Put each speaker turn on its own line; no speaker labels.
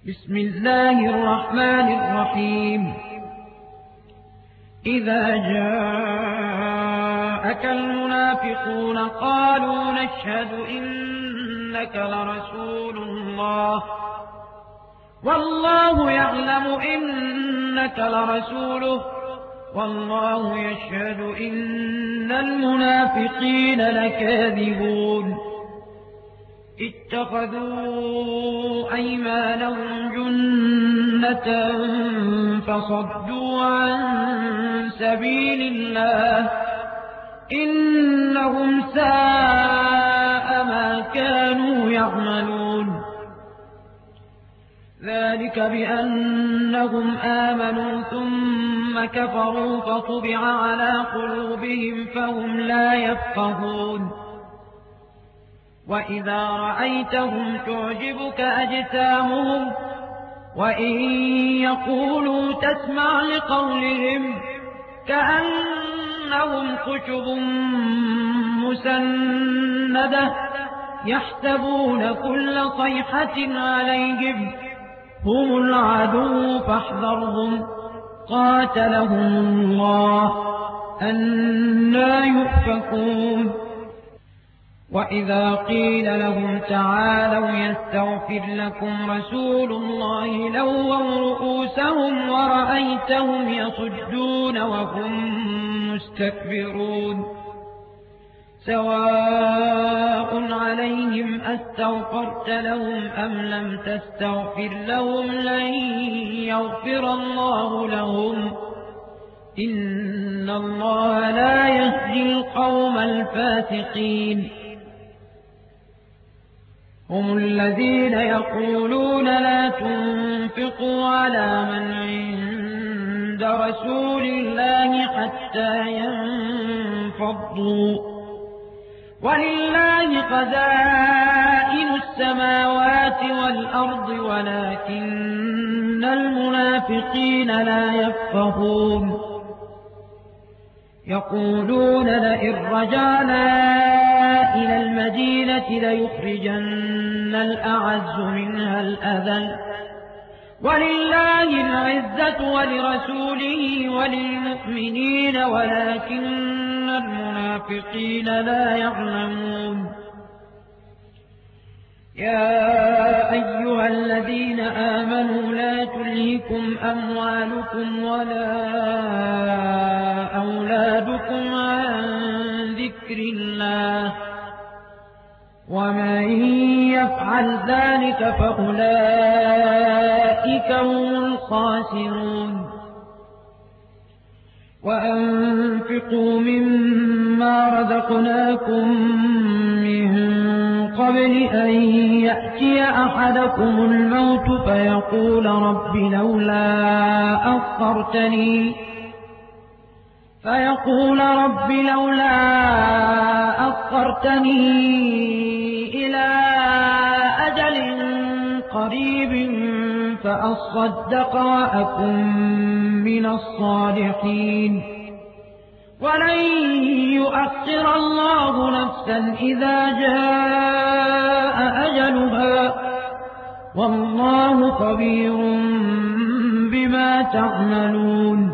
بسم الله الرحمن الرحيم. إذا جاءك المنافقون قالوا نشهد إنك لرسول الله والله يعلم إنك لرسوله والله يشهد إن المنافقين لكاذبون. اتخذوا أيمانهم جنة فصدوا عن سبيل الله إنهم ساء ما كانوا يعملون. ذلك بأنهم آمنوا ثم كفروا فطبع على قلوبهم فهم لا يفقهون. وإذا رأيتهم تعجبك أجسامهم وإن يقولوا تسمع لقولهم كأنهم خشب مسندة يحسبون كل صيحة عليهم هم العدو فاحذرهم قاتلهم الله أنى يؤفكون. وإذا قيل لهم تعالوا يستغفر لكم رسول الله لووا رؤوسهم ورأيتهم يصدون وهم مستكبرون. سواء عليهم أستغفرت لهم أم لم تستغفر لهم لن يغفر الله لهم إن الله لا يهدي القوم الفاسقين. هم الذين يقولون لا تنفقوا على من عند رسول الله حتى ينفضوا ولله خزائن السماوات والأرض ولكن المنافقين لا يفقهون. يقولون لئن رجعنا إلى المدينة ليخرجن الأعز منها الأذل ولله العزة ولرسوله وللمؤمنين ولكن المنافقين لا يعلمون. يا أيها الذين آمنوا لا تلهكم أموالكم ولا أولادكم عن ذكر الله ومن يفعل ذلك فأولئك هم الخاسرون. وأنفقوا مما رزقناكم من قبل أن يأتي أحدكم الموت فيقول رب لولا أخرتني إلى أجل قريب فأصدق وأكن من الصالحين ولن يؤخر الله نفسا إذا جاء أجلها والله خبير بما تعملون.